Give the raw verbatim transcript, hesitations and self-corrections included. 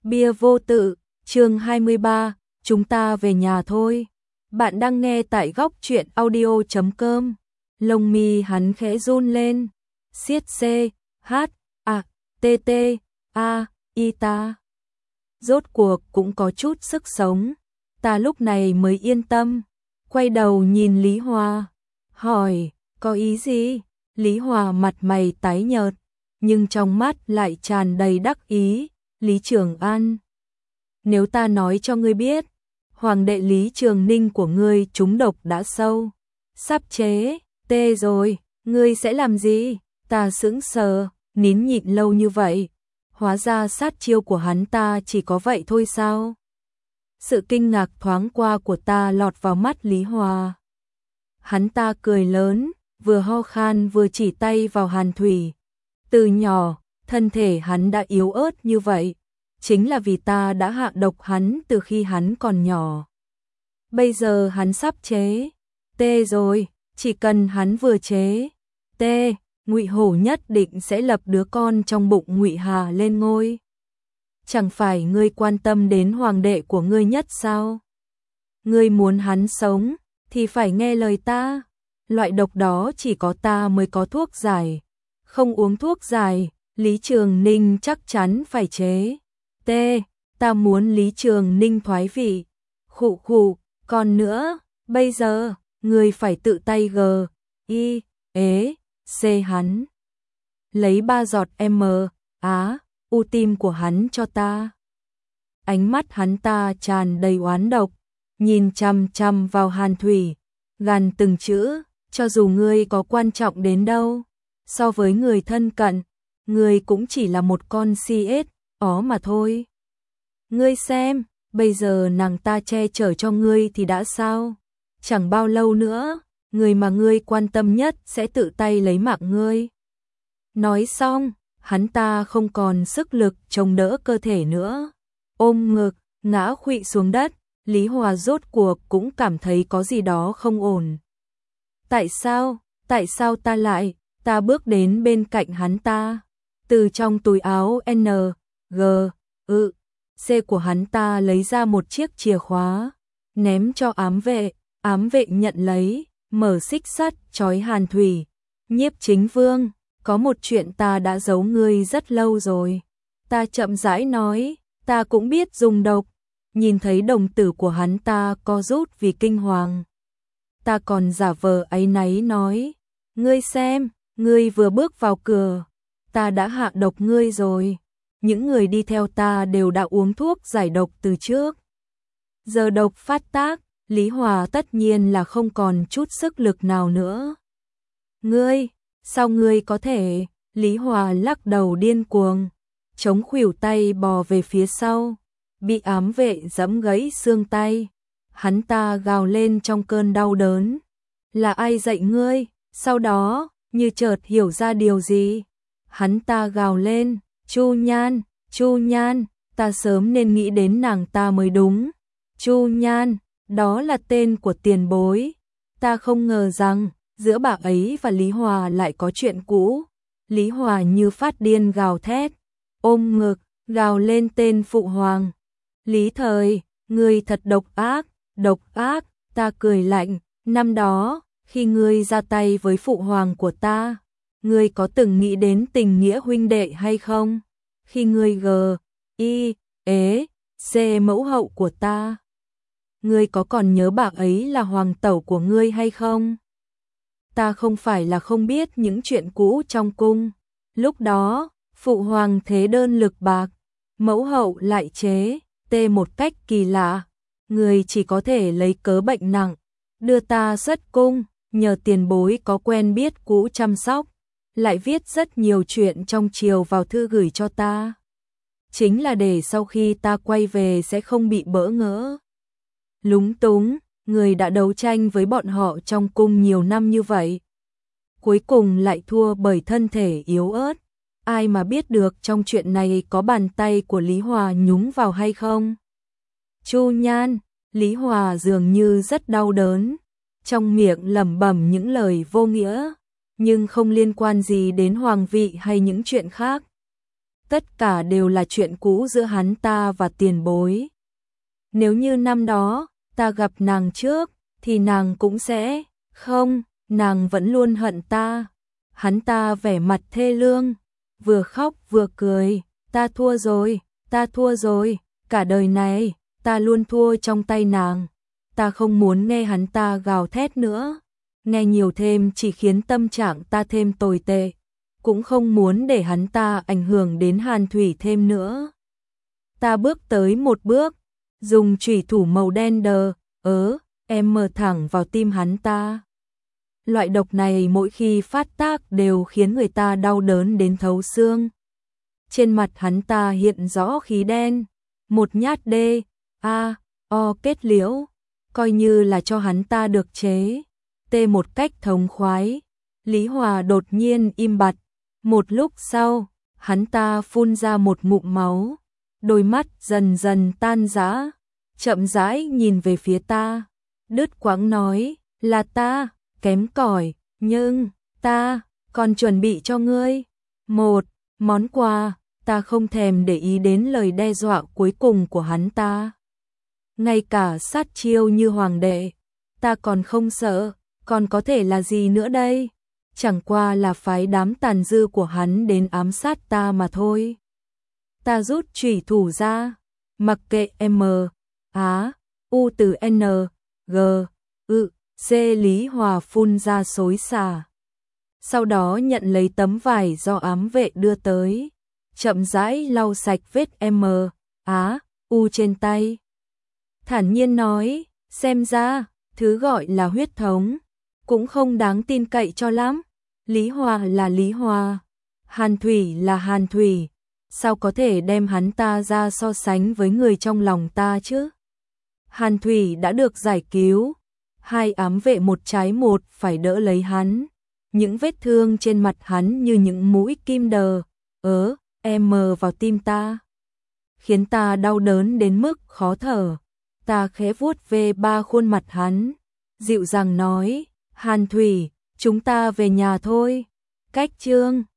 Bia vô tự, chương hai mươi ba, chúng ta về nhà thôi. Bạn đang nghe tại góc truyện audio chấm com. Lông mi hắn khẽ run lên. Siết C, H, A, T, T, A, I ta. Rốt cuộc cũng có chút sức sống. Ta lúc này mới yên tâm. Quay đầu nhìn Lý Hòa. Hỏi, có ý gì? Lý Hòa mặt mày tái nhợt, nhưng trong mắt lại tràn đầy đắc ý. Lý Trường An, nếu ta nói cho ngươi biết, hoàng đệ Lý Trường Ninh của ngươi trúng độc đã sâu, sắp chế, tê rồi, ngươi sẽ làm gì? Ta sững sờ, nín nhịn lâu như vậy, hóa ra sát chiêu của hắn ta chỉ có vậy thôi sao? Sự kinh ngạc thoáng qua của ta lọt vào mắt Lý Hòa. Hắn ta cười lớn, vừa ho khan vừa chỉ tay vào Hàn Thủy. Từ nhỏ, thân thể hắn đã yếu ớt như vậy, chính là vì ta đã hạ độc hắn từ khi hắn còn nhỏ. Bây giờ hắn sắp chế tê rồi, chỉ cần hắn vừa chế tê, Ngụy Hổ nhất định sẽ lập đứa con trong bụng Ngụy Hà lên ngôi. Chẳng phải ngươi quan tâm đến hoàng đệ của ngươi nhất sao? Ngươi muốn hắn sống thì phải nghe lời ta. Loại độc đó chỉ có ta mới có thuốc giải. Không uống thuốc giải, Lý Trường Ninh chắc chắn phải chế T, ta muốn Lý Trường Ninh thoái vị. Khụ khụ, còn nữa, bây giờ, người phải tự tay g, y, ế, c hắn. Lấy ba giọt M, á, u tim của hắn cho ta. Ánh mắt hắn ta tràn đầy oán độc, nhìn chằm chằm vào Hàn Thủy, gằn từng chữ, cho dù ngươi có quan trọng đến đâu, so với người thân cận, ngươi cũng chỉ là một con si ếch ó mà thôi. Ngươi xem, bây giờ nàng ta che chở cho ngươi thì đã sao? Chẳng bao lâu nữa, người mà ngươi quan tâm nhất sẽ tự tay lấy mạng ngươi. Nói xong, hắn ta không còn sức lực chống đỡ cơ thể nữa. Ôm ngực, ngã khuỵu xuống đất, Lý Hòa rốt cuộc cũng cảm thấy có gì đó không ổn. Tại sao, tại sao ta lại, ta bước đến bên cạnh hắn ta. Từ trong túi áo N, G, ư, C của hắn ta lấy ra một chiếc chìa khóa, ném cho ám vệ, ám vệ nhận lấy, mở xích sắt trói Hàn Thủy. Nhiếp Chính Vương, có một chuyện ta đã giấu ngươi rất lâu rồi. Ta chậm rãi nói, ta cũng biết dùng độc. Nhìn thấy đồng tử của hắn ta co rút vì kinh hoàng. Ta còn giả vờ áy náy nói, ngươi xem, ngươi vừa bước vào cửa, ta đã hạ độc ngươi rồi. Những người đi theo ta đều đã uống thuốc giải độc từ trước. Giờ độc phát tác, Lý Hòa tất nhiên là không còn chút sức lực nào nữa. Ngươi, sao ngươi có thể? Lý Hòa lắc đầu điên cuồng, chống khuỷu tay bò về phía sau, bị ám vệ giẫm gãy xương tay. Hắn ta gào lên trong cơn đau đớn. Là ai dạy ngươi? Sau đó, như chợt hiểu ra điều gì, hắn ta gào lên, Chu Nhan, Chu Nhan, ta sớm nên nghĩ đến nàng ta mới đúng. Chu Nhan, đó là tên của tiền bối. Ta không ngờ rằng, giữa bà ấy và Lý Hòa lại có chuyện cũ. Lý Hòa như phát điên gào thét, ôm ngực, gào lên tên phụ hoàng. Lý Thời, ngươi thật độc ác, độc ác. Ta cười lạnh, năm đó, khi ngươi ra tay với phụ hoàng của ta, ngươi có từng nghĩ đến tình nghĩa huynh đệ hay không? Khi ngươi g, y, ế, c mẫu hậu của ta, ngươi có còn nhớ bà ấy là hoàng tẩu của ngươi hay không? Ta không phải là không biết những chuyện cũ trong cung. Lúc đó, phụ hoàng thế đơn lực bạc, mẫu hậu lại chế tê một cách kỳ lạ. Ngươi chỉ có thể lấy cớ bệnh nặng, đưa ta xuất cung, nhờ tiền bối có quen biết cũ chăm sóc, lại viết rất nhiều chuyện trong triều vào thư gửi cho ta. Chính là để sau khi ta quay về sẽ không bị bỡ ngỡ. Lúng túng, người đã đấu tranh với bọn họ trong cung nhiều năm như vậy, cuối cùng lại thua bởi thân thể yếu ớt. Ai mà biết được trong chuyện này có bàn tay của Lý Hòa nhúng vào hay không? Chu Nhan, Lý Hòa dường như rất đau đớn, trong miệng lẩm bẩm những lời vô nghĩa, nhưng không liên quan gì đến hoàng vị hay những chuyện khác. tất cả đều là chuyện cũ giữa hắn ta và tiền bối. Nếu như năm đó, ta gặp nàng trước, thì nàng cũng sẽ, không, nàng vẫn luôn hận ta. Hắn ta vẻ mặt thê lương, vừa khóc vừa cười, ta thua rồi, ta thua rồi, cả đời này, ta luôn thua trong tay nàng. Ta không muốn nghe hắn ta gào thét nữa, nghe nhiều thêm chỉ khiến tâm trạng ta thêm tồi tệ, cũng không muốn để hắn ta ảnh hưởng đến Hàn Thủy thêm nữa. Ta bước tới một bước, dùng chủy thủ màu đen đờ, ớ, em mở thẳng vào tim hắn ta. Loại độc này mỗi khi phát tác đều khiến người ta đau đớn đến thấu xương. Trên mặt hắn ta hiện rõ khí đen, một nhát đê, a, o kết liễu, coi như là cho hắn ta được chế, tê một cách thống khoái. Lý Hòa đột nhiên im bặt, một lúc sau, hắn ta phun ra một ngụm máu, đôi mắt dần dần tan rã, chậm rãi nhìn về phía ta, đứt quãng nói, là ta, kém cỏi, nhưng, ta, còn chuẩn bị cho ngươi một món quà. Ta không thèm để ý đến lời đe dọa cuối cùng của hắn ta. Ngay cả sát chiêu như hoàng đệ, ta còn không sợ, còn có thể là gì nữa đây? Chẳng qua là phái đám tàn dư của hắn đến ám sát ta mà thôi. Ta rút chủy thủ ra, mặc kệ M, Á, U từ N, G, ư, C Lý Hòa phun ra xối xả. Sau đó nhận lấy tấm vải do ám vệ đưa tới, chậm rãi lau sạch vết M, Á, U trên tay. Thản nhiên nói, xem ra, thứ gọi là huyết thống, cũng không đáng tin cậy cho lắm. Lý Hòa là Lý Hòa, Hàn Thủy là Hàn Thủy, sao có thể đem hắn ta ra so sánh với người trong lòng ta chứ? Hàn Thủy đã được giải cứu, hai ám vệ một trái một phải đỡ lấy hắn, những vết thương trên mặt hắn như những mũi kim đờ, ớ, em mờ vào tim ta, khiến ta đau đớn đến mức khó thở. Ta khẽ vuốt về ba khuôn mặt hắn, dịu dàng nói, Hàn Thủy, chúng ta về nhà thôi. Cách chương